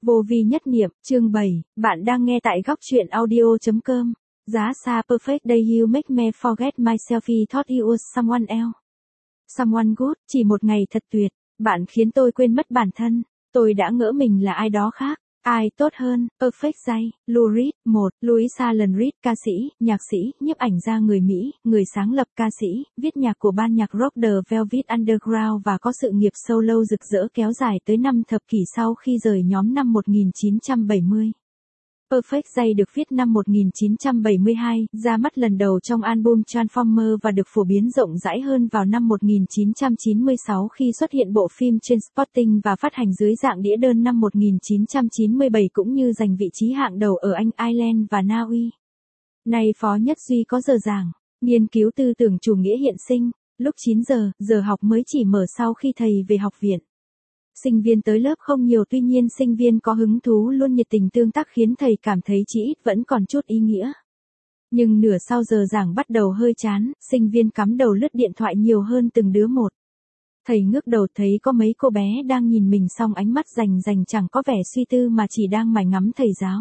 Vô vi nhất niệm, chương 7, bạn đang nghe tại góc truyện audio.com. Giá xa perfect day you make me forget myself I thought you was someone else. Someone good, chỉ một ngày thật tuyệt, bạn khiến tôi quên mất bản thân, tôi đã ngỡ mình là ai đó khác. Ai tốt hơn, perfect day, Lou Reed, 1, Louis Alan Reed, ca sĩ, nhạc sĩ, nhiếp ảnh gia người Mỹ, người sáng lập ca sĩ, viết nhạc của ban nhạc rock The Velvet Underground và có sự nghiệp solo rực rỡ kéo dài tới 5 thập kỷ sau khi rời nhóm năm 1970. Perfect Day được viết năm 1972, ra mắt lần đầu trong album Transformer và được phổ biến rộng rãi hơn vào năm 1996 khi xuất hiện bộ phim Trainspotting và phát hành dưới dạng đĩa đơn năm 1997 cũng như giành vị trí hạng đầu ở Anh, Ireland và Na Uy. Nay Phó Nhất Duy có giờ giảng, nghiên cứu tư tưởng chủ nghĩa hiện sinh, lúc 9 giờ học mới chỉ mở sau khi thầy về học viện. Sinh viên tới lớp không nhiều, tuy nhiên sinh viên có hứng thú luôn nhiệt tình tương tác khiến thầy cảm thấy chí ít vẫn còn chút ý nghĩa. Nhưng nửa sau giờ giảng bắt đầu hơi chán, sinh viên cắm đầu lướt điện thoại nhiều hơn từng đứa một. Thầy ngước đầu thấy có mấy cô bé đang nhìn mình song ánh mắt rành chẳng có vẻ suy tư mà chỉ đang mải ngắm thầy giáo.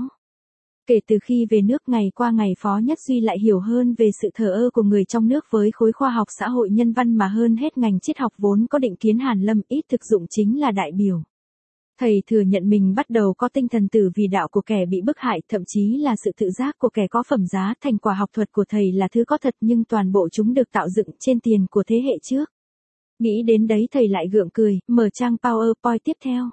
Kể từ khi về nước ngày qua ngày Phó Nhất Duy lại hiểu hơn về sự thờ ơ của người trong nước với khối khoa học xã hội nhân văn mà hơn hết ngành triết học vốn có định kiến hàn lâm ít thực dụng chính là đại biểu. Thầy thừa nhận mình bắt đầu có tinh thần tử vì đạo của kẻ bị bức hại, thậm chí là sự tự giác của kẻ có phẩm giá. Thành quả học thuật của thầy là thứ có thật nhưng toàn bộ chúng được tạo dựng trên tiền của thế hệ trước. Nghĩ đến đấy thầy lại gượng cười, mở trang PowerPoint tiếp theo.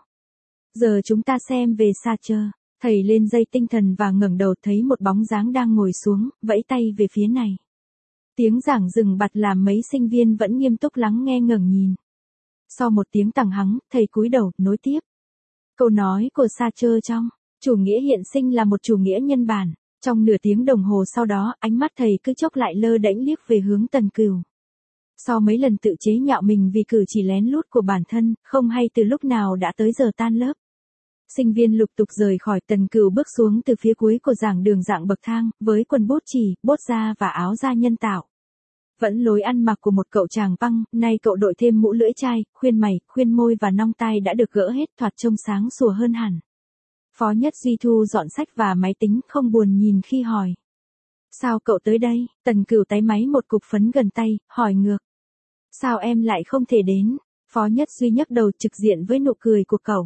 Giờ chúng ta xem về Sartre. Thầy lên dây tinh thần và ngẩng đầu thấy một bóng dáng đang ngồi xuống, vẫy tay về phía này. Tiếng giảng dừng bặt làm mấy sinh viên vẫn nghiêm túc lắng nghe ngẩng nhìn. Sau một tiếng tằng hắng, thầy cúi đầu, nối tiếp. Câu nói của Sartre trong Chủ nghĩa hiện sinh là một chủ nghĩa nhân bản. Trong nửa tiếng đồng hồ sau đó, ánh mắt thầy cứ chốc lại lơ đễnh liếc về hướng Tần Cửu. Sau mấy lần tự chế nhạo mình vì cử chỉ lén lút của bản thân, không hay từ lúc nào đã tới giờ tan lớp. Sinh viên lục tục rời khỏi. Tần Cửu bước xuống từ phía cuối của giảng đường dạng bậc thang, với quần bốt chỉ, bốt da và áo da nhân tạo. Vẫn lối ăn mặc của một cậu chàng punk, nay cậu đội thêm mũ lưỡi chai, khuyên mày, khuyên môi và nong tai đã được gỡ hết, thoạt trông sáng sủa hơn hẳn. Phó Nhất Duy thu dọn sách và máy tính, không buồn nhìn khi hỏi. Sao cậu tới đây? Tần Cửu táy máy một cục phấn gần tay, hỏi ngược. Sao em lại không thể đến? Phó Nhất Duy nhấc đầu trực diện với nụ cười của cậu.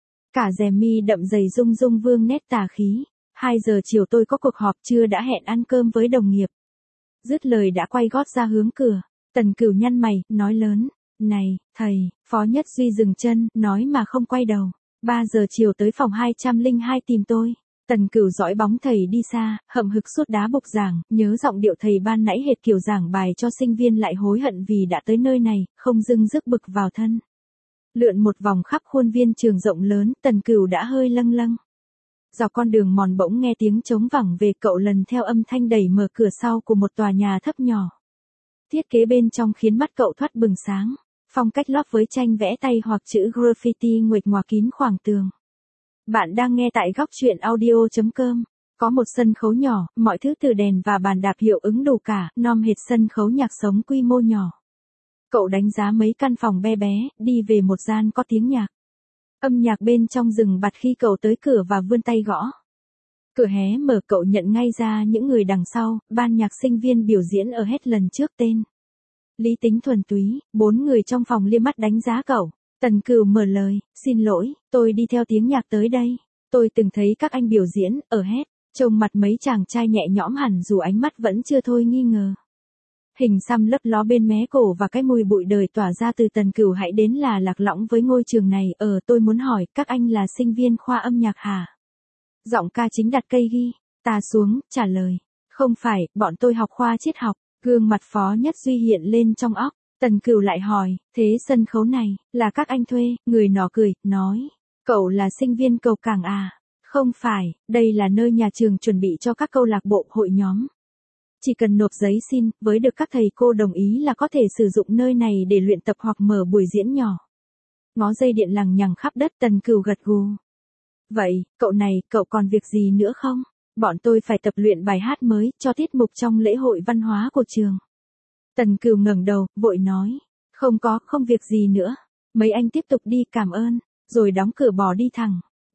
Cả rèm mi đậm dày rung vương nét tà khí. 2 giờ chiều tôi có cuộc họp, trưa đã hẹn ăn cơm với đồng nghiệp. Dứt lời đã quay gót ra hướng cửa. Tần Cửu nhăn mày, nói lớn. Này, thầy. Phó Nhất Duy dừng chân, nói mà không quay đầu. 3 giờ chiều tới phòng 202 tìm tôi. Tần Cửu dõi bóng thầy đi xa, hậm hực suốt đá bục giảng, nhớ giọng điệu thầy ban nãy hệt kiểu giảng bài cho sinh viên lại hối hận vì đã tới nơi này, không dưng rước bực vào thân. Lượn một vòng khắp khuôn viên trường rộng lớn, Tần Cửu đã hơi lâng lâng. Dọc con đường mòn bỗng nghe tiếng trống vẳng về, cậu lần theo âm thanh đẩy mở cửa sau của một tòa nhà thấp nhỏ. Thiết kế bên trong khiến mắt cậu thoát bừng sáng. Phong cách lót với tranh vẽ tay hoặc chữ graffiti nguệch ngoạc kín khoảng tường. Bạn đang nghe tại góc truyện audio.com. Có một sân khấu nhỏ, mọi thứ từ đèn và bàn đạp hiệu ứng đủ cả, nom hệt sân khấu nhạc sống quy mô nhỏ. Cậu đánh giá mấy căn phòng bé, đi về một gian có tiếng nhạc. Âm nhạc bên trong dừng bặt khi cậu tới cửa và vươn tay gõ. Cửa hé mở, cậu nhận ngay ra những người đằng sau, ban nhạc sinh viên biểu diễn ở hết lần trước tên. Lý tính thuần túy, 4 người trong phòng liếc mắt đánh giá cậu. Tần Cửu mở lời, xin lỗi, tôi đi theo tiếng nhạc tới đây. Tôi từng thấy các anh biểu diễn, ở hết. Trông mặt mấy chàng trai nhẹ nhõm hẳn dù ánh mắt vẫn chưa thôi nghi ngờ. Hình xăm lấp ló bên mé cổ và cái mùi bụi đời tỏa ra từ Tần Cửu hãy đến là lạc lõng với ngôi trường này. Tôi muốn hỏi, các anh là sinh viên khoa âm nhạc hả? Giọng ca chính đặt cây ghi, ta xuống, trả lời. Không phải, bọn tôi học khoa triết học. Gương mặt Phó Nhất Duy hiện lên trong óc. Tần Cửu lại hỏi, thế sân khấu này, là các anh thuê? Người nọ cười, nói. Cậu là sinh viên cầu cảng à? Không phải, đây là nơi nhà trường chuẩn bị cho các câu lạc bộ, hội nhóm. Chỉ cần nộp giấy xin, với được các thầy cô đồng ý là có thể sử dụng nơi này để luyện tập hoặc mở buổi diễn nhỏ. Ngó dây điện lằng nhằng khắp đất, Tần Cửu gật gù. Vậy, cậu còn việc gì nữa không? Bọn tôi phải tập luyện bài hát mới, cho tiết mục trong lễ hội văn hóa của trường. Tần Cửu ngẩng đầu, vội nói. Không việc gì nữa. Mấy anh tiếp tục đi, cảm ơn. Rồi đóng cửa bỏ đi thẳng.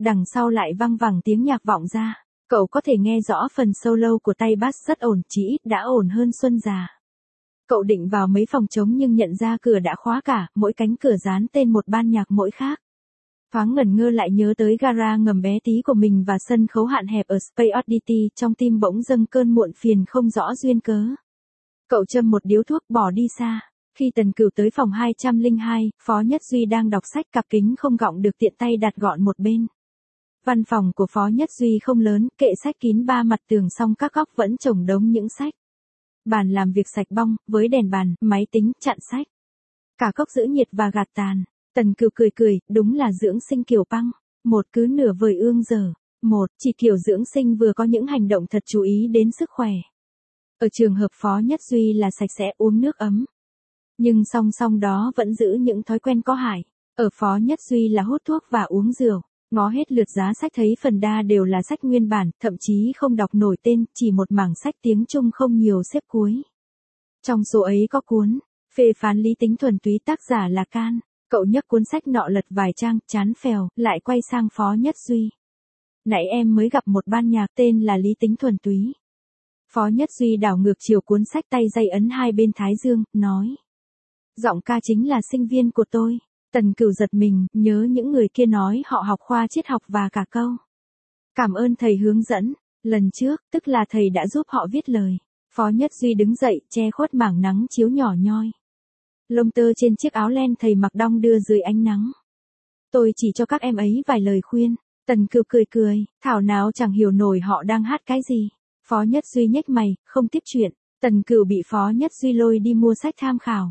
đằng sau lại văng vẳng tiếng nhạc vọng ra. Cậu có thể nghe rõ phần solo của tay bass rất ổn, chỉ ít đã ổn hơn Xuân già. Cậu định vào mấy phòng trống nhưng nhận ra cửa đã khóa cả, mỗi cánh cửa dán tên một ban nhạc mỗi khác. Thoáng ngẩn ngơ lại nhớ tới gara ngầm bé tí của mình và sân khấu hạn hẹp ở Space Oddity, trong tim bỗng dâng cơn muộn phiền không rõ duyên cớ. Cậu châm một điếu thuốc bỏ đi xa. Khi Tần Cửu tới phòng 202, Phó Nhất Duy đang đọc sách, cặp kính không gọng được tiện tay đặt gọn một bên. Văn phòng của Phó Nhất Duy không lớn, kệ sách kín ba mặt tường, song các góc vẫn chồng đống những sách. Bàn làm việc sạch bong, với đèn bàn, máy tính, chặn sách. Cả cốc giữ nhiệt và gạt tàn. Tần Cửu cười cười, đúng là dưỡng sinh kiểu băng. Một cứ nửa vời ương giờ. Một, chỉ kiểu dưỡng sinh vừa có những hành động thật chú ý đến sức khỏe. Ở trường hợp Phó Nhất Duy là sạch sẽ, uống nước ấm. Nhưng song song đó vẫn giữ những thói quen có hại. Ở Phó Nhất Duy là hút thuốc và uống rượu. Ngó hết lượt giá sách thấy phần đa đều là sách nguyên bản, thậm chí không đọc nổi tên, chỉ một mảng sách tiếng Trung không nhiều xếp cuối. Trong số ấy có cuốn Phê phán lý tính thuần túy, tác giả là Can. Cậu nhấc cuốn sách nọ lật vài trang, chán phèo, lại quay sang Phó Nhất Duy. Nãy em mới gặp một ban nhạc tên là Lý tính thuần túy. Phó Nhất Duy đảo ngược chiều cuốn sách, tay dây ấn hai bên thái dương, nói. Giọng ca chính là sinh viên của tôi. Tần Cửu giật mình, nhớ những người kia nói họ học khoa triết học và cả câu. Cảm ơn thầy hướng dẫn. Lần trước, tức là thầy đã giúp họ viết lời. Phó Nhất Duy đứng dậy, che khuất mảng nắng chiếu nhỏ nhoi. Lông tơ trên chiếc áo len thầy mặc đong đưa dưới ánh nắng. Tôi chỉ cho các em ấy vài lời khuyên. Tần Cửu cười cười, thảo nào chẳng hiểu nổi họ đang hát cái gì. Phó Nhất Duy nhếch mày, không tiếp chuyện. Tần Cửu bị Phó Nhất Duy lôi đi mua sách tham khảo.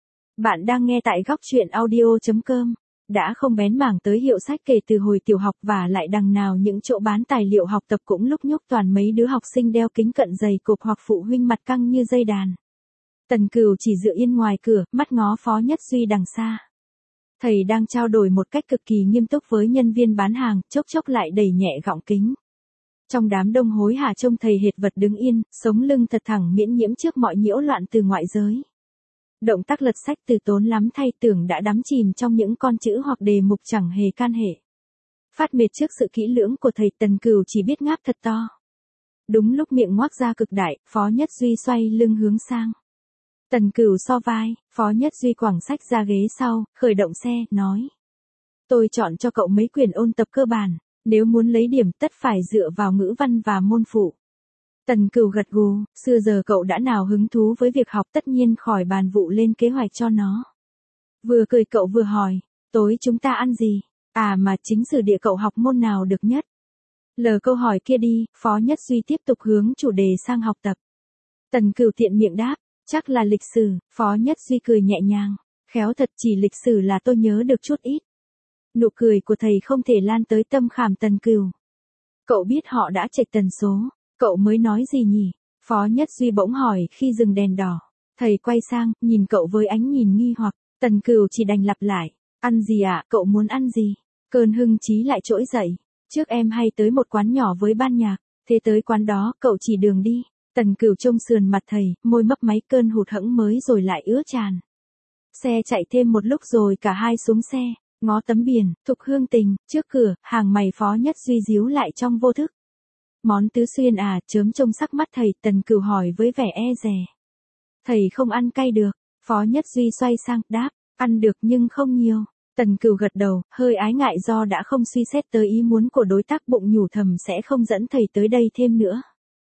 Bạn đang nghe tại góc truyện audio.com. Đã không bén mảng tới hiệu sách kể từ hồi tiểu học, và lại đằng nào những chỗ bán tài liệu học tập cũng lúc nhúc toàn mấy đứa học sinh đeo kính cận dày cộp hoặc phụ huynh mặt căng như dây đàn. Tần Cửu chỉ dựa yên ngoài cửa, mắt ngó Phó Nhất Duy đằng xa. Thầy đang trao đổi một cách cực kỳ nghiêm túc với nhân viên bán hàng, chốc chốc lại đẩy nhẹ gọng kính. Trong đám đông hối hả trông thầy hệt vật đứng yên, sống lưng thật thẳng miễn nhiễm trước mọi nhiễu loạn từ ngoại giới. Động tác lật sách từ tốn lắm thay, tưởng đã đắm chìm trong những con chữ hoặc đề mục chẳng hề can hệ. Phát mệt trước sự kỹ lưỡng của thầy, Tần Cửu chỉ biết ngáp thật to. Đúng lúc miệng ngoác ra cực đại, Phó Nhất Duy xoay lưng hướng sang. Tần Cửu so vai, Phó Nhất Duy quẳng sách ra ghế sau, khởi động xe, nói. Tôi chọn cho cậu mấy quyển ôn tập cơ bản, nếu muốn lấy điểm tất phải dựa vào ngữ văn và môn phụ. Tần Cửu gật gù, xưa giờ cậu đã nào hứng thú với việc học, tất nhiên khỏi bàn vụ lên kế hoạch cho nó. Vừa cười cậu vừa hỏi, tối chúng ta ăn gì? À mà chính sử địa cậu học môn nào được nhất? Lờ câu hỏi kia đi, Phó Nhất Duy tiếp tục hướng chủ đề sang học tập. Tần Cửu tiện miệng đáp, chắc là lịch sử. Phó Nhất Duy cười nhẹ nhàng, khéo thật, chỉ lịch sử là tôi nhớ được chút ít. Nụ cười của thầy không thể lan tới tâm khảm Tần Cửu. Cậu biết họ đã chệch tần số. Cậu mới nói gì nhỉ? Phó Nhất Duy bỗng hỏi khi dừng đèn đỏ. Thầy quay sang, nhìn cậu với ánh nhìn nghi hoặc. Tần Cửu chỉ đành lặp lại. Ăn gì ạ? Cậu muốn ăn gì? Cơn hưng trí lại trỗi dậy. Trước em hay tới một quán nhỏ với ban nhạc. Thế tới quán đó, cậu chỉ đường đi. Tần Cửu trông sườn mặt thầy, môi mấp máy, cơn hụt hẫng mới rồi lại ứa tràn. Xe chạy thêm một lúc rồi cả hai xuống xe. Ngó tấm biển, Thục Hương Tình, trước cửa, hàng mày Phó Nhất Duy díu lại trong vô thức. Món tứ xuyên à? Chớm trông sắc mắt thầy, Tần Cửu hỏi với vẻ e dè. Thầy không ăn cay được. Phó Nhất Duy xoay sang, đáp, ăn được nhưng không nhiều. Tần Cửu gật đầu, hơi ái ngại do đã không suy xét tới ý muốn của đối tác, bụng nhủ thầm sẽ không dẫn thầy tới đây thêm nữa.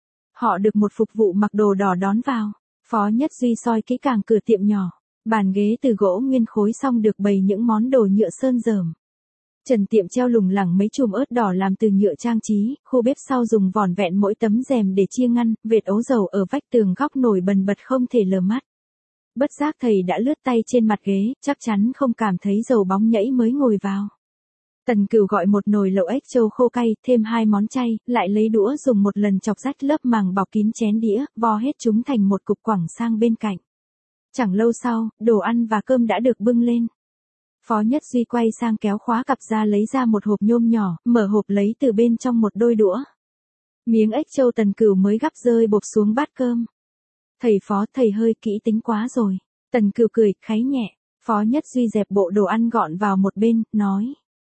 Họ được một phục vụ mặc đồ đỏ đón vào. Phó Nhất Duy soi kỹ càng cửa tiệm nhỏ. Bàn ghế từ gỗ nguyên khối, xong được bày những món đồ nhựa sơn rởm. Trần tiệm treo lủng lẳng mấy chùm ớt đỏ làm từ nhựa trang trí, khu bếp sau dùng vỏn vẹn mỗi tấm rèm để chia ngăn, vệt ấu dầu ở vách tường góc nổi bần bật không thể lờ mắt. Bất giác thầy đã lướt tay trên mặt ghế, chắc chắn không cảm thấy dầu bóng nhẫy mới ngồi vào. Tần Cửu gọi một nồi lẩu ếch trâu khô cay, thêm 2 món chay, lại lấy đũa dùng một lần chọc rách lớp màng bọc kín chén đĩa, vo hết chúng thành một cục quẳng sang bên cạnh. Chẳng lâu sau, đồ ăn và cơm đã được bưng lên. Phó Nhất Duy quay sang kéo khóa cặp ra, lấy ra một hộp nhôm nhỏ, mở hộp lấy từ bên trong một đôi đũa. Miếng ếch trâu Tần Cửu mới gắp rơi bộp xuống bát cơm. Thầy Phó, thầy hơi kỹ tính quá rồi. Tần Cửu cười, kháy nhẹ. Phó Nhất Duy dẹp bộ đồ ăn gọn vào một bên, nói.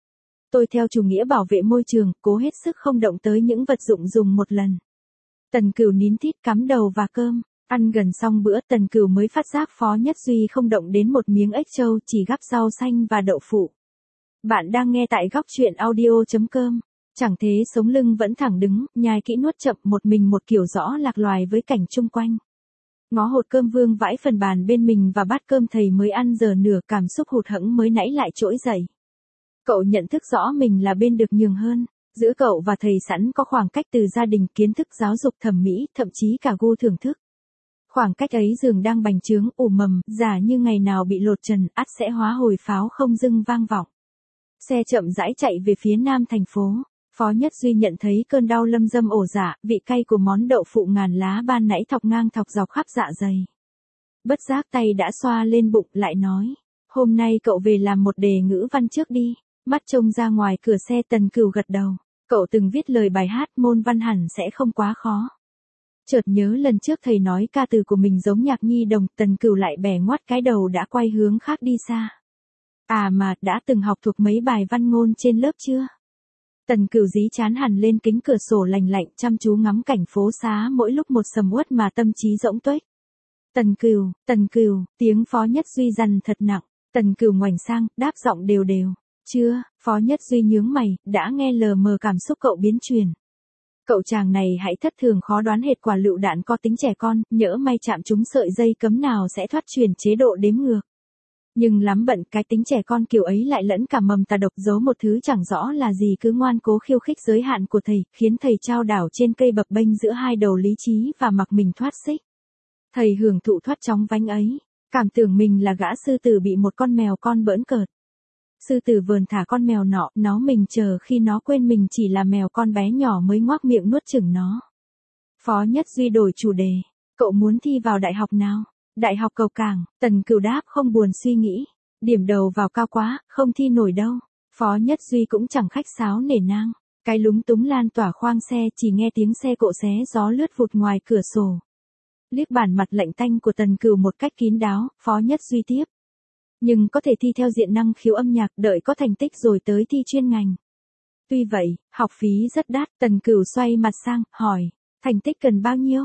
Tôi theo chủ nghĩa bảo vệ môi trường, cố hết sức không động tới những vật dụng dùng một lần. Tần Cửu nín thít cắm đầu và cơm. Ăn gần xong bữa Tần Cửu mới phát giác Phó Nhất Duy không động đến một miếng ếch trâu, chỉ gắp rau xanh và đậu phụ. Bạn đang nghe tại góc truyện audio.com. Chẳng thế sống lưng vẫn thẳng đứng, nhai kỹ nuốt chậm, một mình một kiểu rõ lạc loài với cảnh chung quanh. Ngó hột cơm vương vãi phần bàn bên mình và bát cơm thầy mới ăn giờ nửa, cảm xúc hụt hẫng mới nãy lại trỗi dậy. Cậu nhận thức rõ mình là bên được nhường hơn. Giữa cậu và thầy sẵn có khoảng cách từ gia đình, kiến thức, giáo dục, thẩm mỹ, thậm chí cả gu thưởng thức. Khoảng cách ấy dường đang bành trướng, ủ mầm, giả như ngày nào bị lột trần, ắt sẽ hóa hồi pháo không dưng vang vọng. Xe chậm rãi chạy về phía nam thành phố. Phó Nhất Duy nhận thấy cơn đau lâm dâm ổ dạ, vị cay của món đậu phụ ngàn lá ban nãy thọc ngang thọc dọc khắp dạ dày. Bất giác tay đã xoa lên bụng, lại nói, hôm nay cậu về làm một đề ngữ văn trước đi. Mắt trông ra ngoài cửa xe Tần Cửu gật đầu. Cậu từng viết lời bài hát, môn văn hẳn sẽ không quá khó. Chợt nhớ lần trước thầy nói ca từ của mình giống nhạc nhi đồng, Tần Cửu lại bẻ ngoắt cái đầu đã quay hướng khác đi xa. À mà, đã từng học thuộc mấy bài văn ngôn trên lớp chưa? Tần Cửu dí chán hẳn lên kính cửa sổ lành lạnh, chăm chú ngắm cảnh phố xá mỗi lúc một sầm uất mà tâm trí rỗng tuếch. Tần Cửu, tiếng Phó Nhất Duy dằn thật nặng. Tần Cửu ngoảnh sang, đáp giọng đều đều. Chưa, Phó Nhất Duy nhướng mày, đã nghe lờ mờ cảm xúc cậu biến chuyển. Cậu chàng này hãy thất thường khó đoán, hệt quả lựu đạn có tính trẻ con, nhỡ may chạm trúng sợi dây cấm nào sẽ thoát chuyển chế độ đếm ngược. Nhưng lắm bận, cái tính trẻ con kiểu ấy lại lẫn cả mầm tà độc, giấu một thứ chẳng rõ là gì, cứ ngoan cố khiêu khích giới hạn của thầy, khiến thầy trao đảo trên cây bập bênh giữa hai đầu lý trí và mặc mình thoát xích. Thầy hưởng thụ thoát chóng vánh ấy, cảm tưởng mình là gã sư tử bị một con mèo con bỡn cợt. Sư tử vờn thả con mèo nọ, nó mình chờ khi nó quên mình chỉ là mèo con bé nhỏ mới ngoác miệng nuốt chửng nó. Phó Nhất Duy đổi chủ đề. Cậu muốn thi vào đại học nào? Đại học Cầu Cảng. Tần Cửu đáp không buồn suy nghĩ. Điểm đầu vào cao quá, không thi nổi đâu. Phó Nhất Duy cũng chẳng khách sáo nể nang. Cái lúng túng lan tỏa khoang xe, chỉ nghe tiếng xe cộ xé gió lướt vụt ngoài cửa sổ. Liếc bản mặt lạnh tanh của Tần Cửu một cách kín đáo, Phó Nhất Duy tiếp. Nhưng có thể thi theo diện năng khiếu âm nhạc, đợi có thành tích rồi tới thi chuyên ngành. Tuy vậy, học phí rất đắt. Tần Cửu xoay mặt sang, hỏi, thành tích cần bao nhiêu?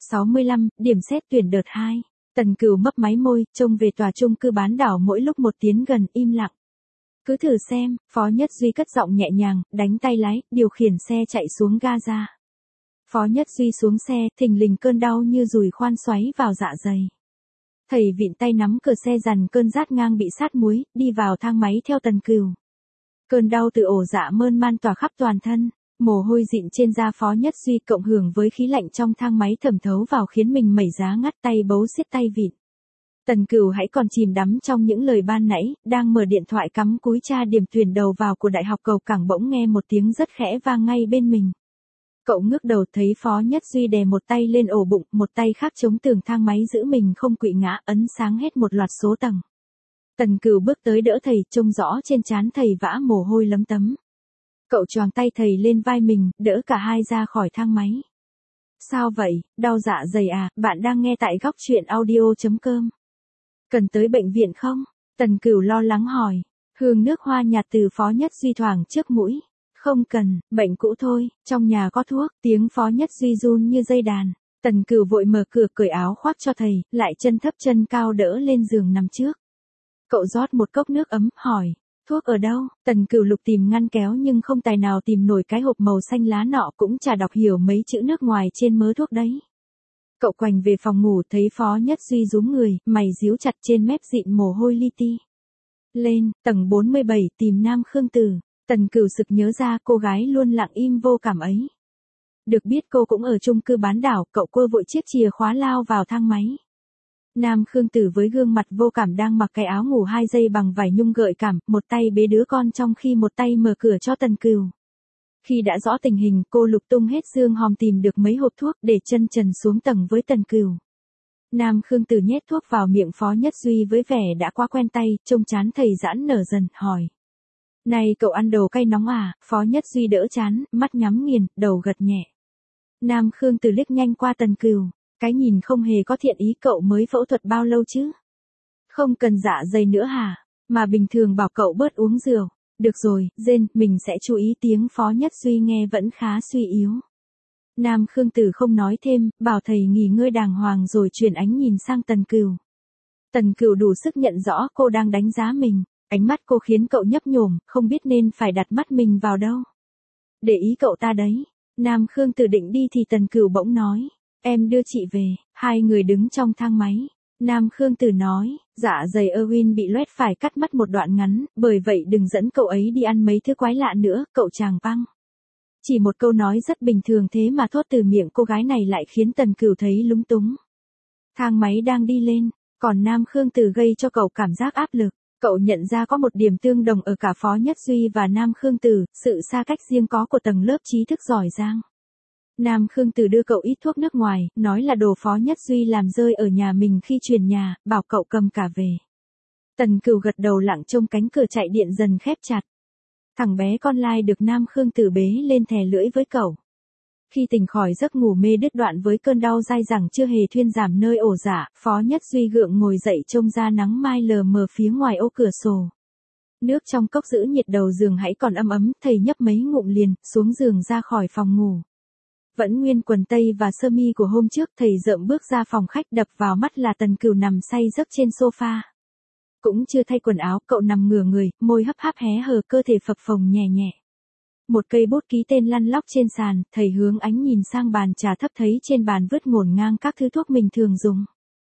65, điểm xét tuyển đợt 2. Tần Cửu mấp máy môi, trông về tòa chung cư bán đảo mỗi lúc một tiến gần, im lặng. Cứ thử xem, Phó Nhất Duy cất giọng nhẹ nhàng, đánh tay lái, điều khiển xe chạy xuống ga ra. Phó Nhất Duy xuống xe, thình lình cơn đau như dùi khoan xoáy vào dạ dày. Thầy vịn tay nắm cửa xe, dằn cơn rát ngang bị sát muối, đi vào thang máy theo Tần Cửu. Cơn đau từ ổ dạ mơn man tỏa khắp toàn thân, mồ hôi dịn trên da Phó Nhất Duy cộng hưởng với khí lạnh trong thang máy thẩm thấu vào khiến mình mẩy giá ngắt, tay bấu siết tay vịn. Tần Cửu hãy còn chìm đắm trong những lời ban nãy, đang mở điện thoại cắm cúi tra điểm tuyển đầu vào của Đại học Cầu Cảng, bỗng nghe một tiếng rất khẽ vang ngay bên mình. Cậu ngước đầu thấy Phó Nhất Duy đè một tay lên ổ bụng, một tay khác chống tường thang máy giữ mình không quỵ ngã, ấn sáng hết một loạt số tầng. Tần Cửu bước tới đỡ thầy, trông rõ trên trán thầy vã mồ hôi lấm tấm. Cậu choàng tay thầy lên vai mình, đỡ cả hai ra khỏi thang máy. Sao vậy, đau dạ dày à? Bạn đang nghe tại góc truyện audio.com. Cần tới bệnh viện không? Tần Cửu lo lắng hỏi. Hương nước hoa nhạt từ Phó Nhất Duy thoảng trước mũi. Không cần, bệnh cũ thôi, trong nhà có thuốc. Tiếng Phó Nhất Duy run như dây đàn. Tần Cửu vội mở cửa, cởi áo khoác cho thầy, lại chân thấp chân cao đỡ lên giường nằm trước. Cậu rót một cốc nước ấm, hỏi, thuốc ở đâu? Tần Cửu lục tìm ngăn kéo nhưng không tài nào tìm nổi cái hộp màu xanh lá nọ, cũng chả đọc hiểu mấy chữ nước ngoài trên mớ thuốc đấy. Cậu quành về phòng ngủ, thấy Phó Nhất Duy rúm người, mày díu chặt, trên mép dịn mồ hôi li ti. Lên, tầng 47, tìm Nam Khương Tử. Tần Cửu sực nhớ ra cô gái luôn lặng im vô cảm ấy. Được biết cô cũng ở chung cư bán đảo, cậu quơ vội chiếc chìa khóa lao vào thang máy. Nam Khương Tử với gương mặt vô cảm đang mặc cái áo ngủ 2 dây bằng vải nhung gợi cảm, một tay bế đứa con trong khi một tay mở cửa cho Tần Cửu. Khi đã rõ tình hình, cô lục tung hết dương hòm tìm được mấy hộp thuốc để chân trần xuống tầng với Tần Cửu. Nam Khương Tử nhét thuốc vào miệng Phó Nhất Duy với vẻ đã quá quen tay, trông trán thầy giãn nở dần, hỏi. Này cậu ăn đồ cay nóng à? Phó Nhất Duy đỡ chán, mắt nhắm nghiền, đầu gật nhẹ. Nam Khương Tử liếc nhanh qua Tần Cửu. Cái nhìn không hề có thiện ý, cậu mới phẫu thuật bao lâu chứ? Không cần dạ dày nữa hả? Mà bình thường bảo cậu bớt uống rượu. Được rồi, Jane, mình sẽ chú ý tiếng Phó Nhất Duy nghe vẫn khá suy yếu. Nam Khương Tử không nói thêm, bảo thầy nghỉ ngơi đàng hoàng rồi chuyển ánh nhìn sang Tần Cửu. Tần Cửu đủ sức nhận rõ cô đang đánh giá mình, ánh mắt cô khiến cậu nhấp nhổm, không biết nên phải đặt mắt mình vào đâu. Để ý cậu ta đấy. Nam Khương Tử định đi thì Tần Cửu bỗng nói, em đưa chị về. Hai người đứng trong thang máy. Nam Khương Tử nói, dạ dày Erwin bị loét phải cắt mất một đoạn ngắn, bởi vậy đừng dẫn cậu ấy đi ăn mấy thứ quái lạ nữa, cậu chàng băng. Chỉ một câu nói rất bình thường thế mà thốt từ miệng cô gái này lại khiến Tần Cửu thấy lúng túng. Thang máy đang đi lên, còn Nam Khương Tử gây cho cậu cảm giác áp lực. Cậu nhận ra có một điểm tương đồng ở cả Phó Nhất Duy và Nam Khương Tử, sự xa cách riêng có của tầng lớp trí thức giỏi giang. Nam Khương Tử đưa cậu ít thuốc nước ngoài, nói là đồ Phó Nhất Duy làm rơi ở nhà mình khi chuyển nhà, bảo cậu cầm cả về. Tần Cửu gật đầu lặng trông cánh cửa chạy điện dần khép chặt. Thằng bé con lai được Nam Khương Tử bế lên thè lưỡi với cậu. Khi tỉnh khỏi giấc ngủ mê đứt đoạn với cơn đau dai dẳng chưa hề thuyên giảm nơi ổ dạ, Phó Nhất Duy gượng ngồi dậy trông ra nắng mai lờ mờ phía ngoài ô cửa sổ. Nước trong cốc giữ nhiệt đầu giường hãy còn ấm ấm, thầy nhấp mấy ngụm liền, xuống giường ra khỏi phòng ngủ. Vẫn nguyên quần tây và sơ mi của hôm trước, thầy rợm bước ra phòng khách, đập vào mắt là Tần Cửu nằm say giấc trên sofa. Cũng chưa thay quần áo, cậu nằm ngửa người, môi hấp háp hé hờ, cơ thể phập phồng nhẹ nhẹ. Một cây bút ký tên lăn lóc trên sàn, thầy hướng ánh nhìn sang bàn trà thấp thấy trên bàn vứt ngổn ngang các thứ thuốc mình thường dùng.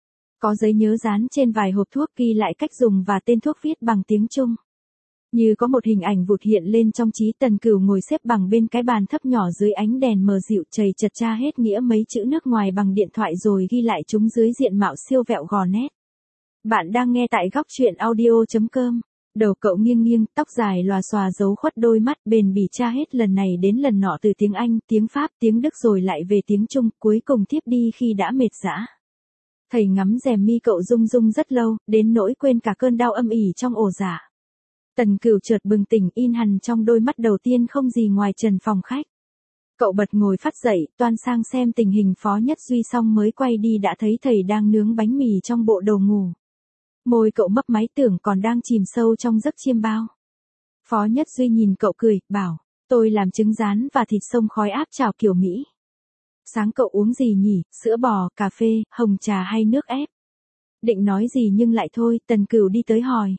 Có giấy nhớ dán trên vài hộp thuốc ghi lại cách dùng và tên thuốc viết bằng tiếng Trung. Như có một hình ảnh vụt hiện lên trong trí. Tần Cửu ngồi xếp bằng bên cái bàn thấp nhỏ dưới ánh đèn mờ dịu, chầy chật tra hết nghĩa mấy chữ nước ngoài bằng điện thoại rồi ghi lại chúng dưới diện mạo siêu vẹo gò nét. Bạn đang nghe tại góc truyện audio.com. Đầu cậu nghiêng nghiêng, tóc dài lòa xòa giấu khuất đôi mắt, bền bỉ tra hết lần này đến lần nọ từ tiếng Anh, tiếng Pháp, tiếng Đức rồi lại về tiếng Trung, cuối cùng thiếp đi khi đã mệt dã. Thầy ngắm rèm mi cậu rung rung rất lâu, đến nỗi quên cả cơn đau âm ỉ trong ổ dạ. Tần Cửu chợt bừng tỉnh, in hằn trong đôi mắt đầu tiên không gì ngoài trần phòng khách. Cậu bật ngồi phắt dậy, toan sang xem tình hình Phó Nhất Duy xong mới quay đi đã thấy thầy đang nướng bánh mì trong bộ đồ ngủ. Môi cậu mấp máy tưởng còn đang chìm sâu trong giấc chiêm bao. Phó Nhất Duy nhìn cậu cười, bảo, tôi làm trứng rán và thịt xông khói áp chảo kiểu Mỹ. Sáng cậu uống gì nhỉ, sữa bò, cà phê, hồng trà hay nước ép? Định nói gì nhưng lại thôi, Tần Cửu đi tới hỏi.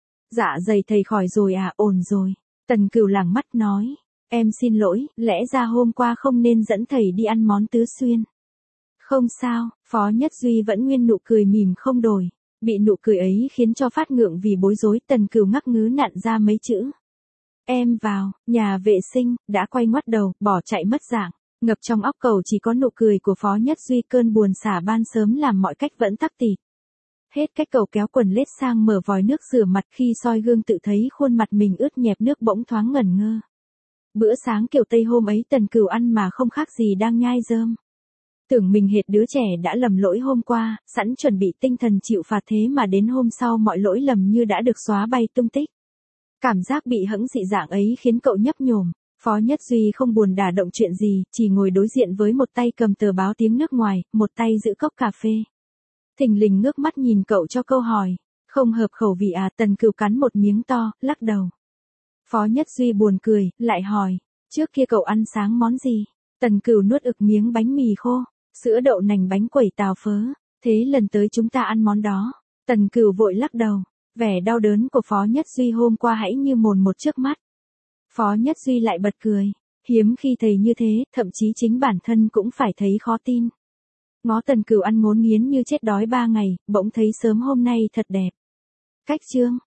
Dạ dày thầy khỏi rồi à, ổn rồi. Tần Cửu lảng mắt nói, em xin lỗi, lẽ ra hôm qua không nên dẫn thầy đi ăn món tứ xuyên. Không sao, Phó Nhất Duy vẫn nguyên nụ cười mỉm không đổi. Bị nụ cười ấy khiến cho phát ngượng vì bối rối, Tần Cửu ngắc ngứ nặn ra mấy chữ. Em vào, nhà vệ sinh, đã quay ngoắt đầu, bỏ chạy mất dạng. Ngập trong óc cậu chỉ có nụ cười của Phó Nhất Duy, cơn buồn xả ban sớm làm mọi cách vẫn tắc tịt. Hết cách cậu kéo quần lết sang mở vòi nước rửa mặt, khi soi gương tự thấy khuôn mặt mình ướt nhẹp nước bỗng thoáng ngẩn ngơ. Bữa sáng kiểu Tây hôm ấy Tần Cửu ăn mà không khác gì đang nhai rơm. Tưởng mình hệt đứa trẻ đã lầm lỗi hôm qua, sẵn chuẩn bị tinh thần chịu phạt, thế mà đến hôm sau mọi lỗi lầm như đã được xóa bay tung tích. Cảm giác bị hẫng dị dạng ấy khiến cậu nhấp nhổm. Phó Nhất Duy không buồn đả động chuyện gì, chỉ ngồi đối diện với một tay cầm tờ báo tiếng nước ngoài, một tay giữ cốc cà phê. Thình lình ngước mắt nhìn cậu cho câu hỏi, không hợp khẩu vị à? Tần Cửu cắn một miếng to, lắc đầu. Phó Nhất Duy buồn cười, lại hỏi, trước kia cậu ăn sáng món gì? Tần Cửu nuốt ực miếng bánh mì khô, sữa đậu nành, bánh quẩy, tàu phớ. Thế lần tới chúng ta ăn món đó. Tần Cửu vội lắc đầu, vẻ đau đớn của Phó Nhất Duy hôm qua hãy như mồn một trước mắt. Phó Nhất Duy lại bật cười, hiếm khi thầy như thế, thậm chí chính bản thân cũng phải thấy khó tin. Ngó Tần Cửu ăn ngốn nghiến như chết đói 3 ngày, bỗng thấy sớm hôm nay thật đẹp. Cách chương